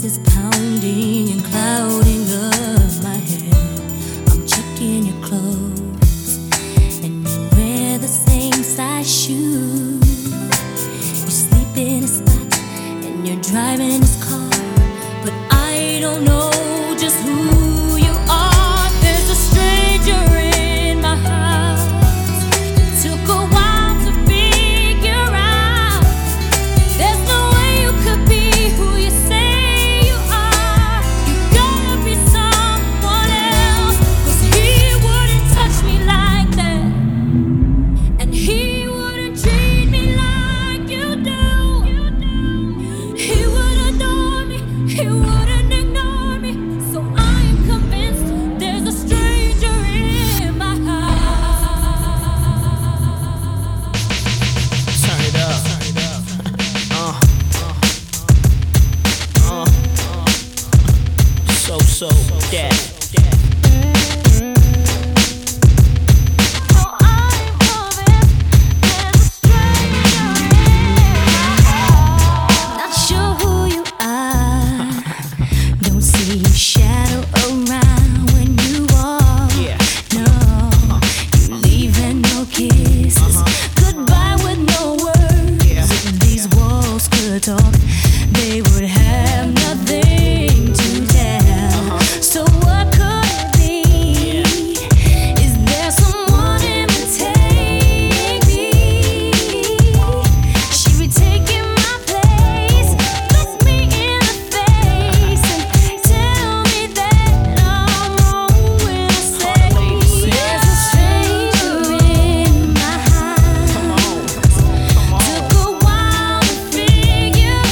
is pounding and clouding up my head. I'm checking your clothes, and you wear the same size shoes. You sleep in his spot, and you're driving his car, but I don't know just who you are. There's a stranger in my house. It took a while to figure out. There's no way you could be who you say you are. You gotta be someone else, 'cause he wouldn't touch me like that, and he wouldn't treat me like you do. He would adore me, he wouldn't ignore me. So I'm convinced there's a stranger in my house. Turn it up. So that. Not sure who you are. Don't see a shadow around when you walk. Yeah. No, you leave and no kisses. Goodbye with no words. Yeah. If these walls could talk, they would have nothing to tell. So what could it be? Is there someone imitating me? She be taking my place, look me in the face, and tell me that I'm wrong when I say there's a stranger in my house. Took a while to figure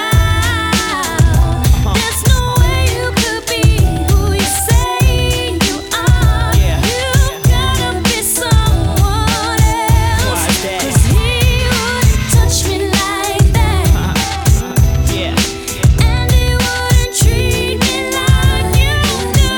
out. There's no way you could be who you say you are. You gotta be someone else, 'cause he wouldn't touch me like that, Yeah. and he wouldn't treat me like you do.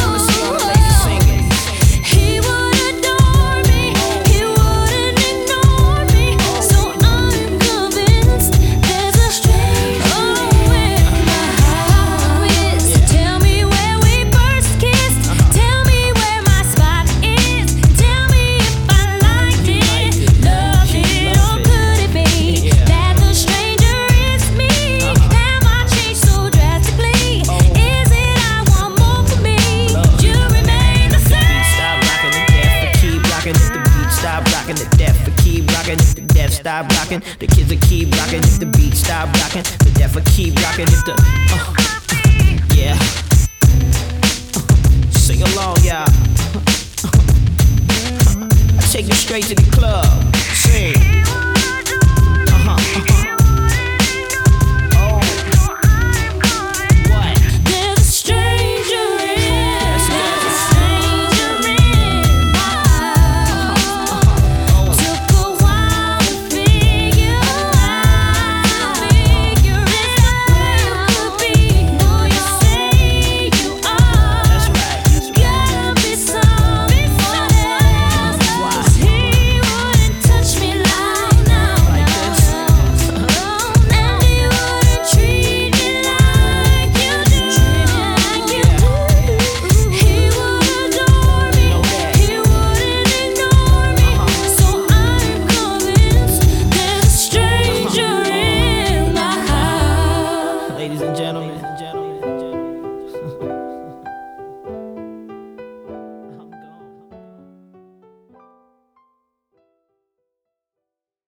He would adore me, he wouldn't ignore me. So I'm convinced there's a stranger in my house. Tell me where we first kissed, tell me where my spot is, tell me if I liked it, loved it, or could it be that the stranger is me? Am I changed so drastically? Is it I want more for me? You remain the same. Stop rocking the death, but keep rocking if the beat stop rocking the death, but keep rocking if the death stop rocking. The kids will keep rocking if the beat stop rocking. The death will keep rocking if the yeah. Sing along, y'all. I take you straight to the club. Sing. Oh. What? There's a stranger in, there's a stranger in my house. Took a while to figure out. Is that where you could be who you say you are? That's right. Gotta be someone else, 'cause he wouldn't touch me like now, Like this. and he wouldn't treat me like you do. He would adore me, he wouldn't ignore me. So I'm convinced there's a stranger in my house. Ladies and gentlemen,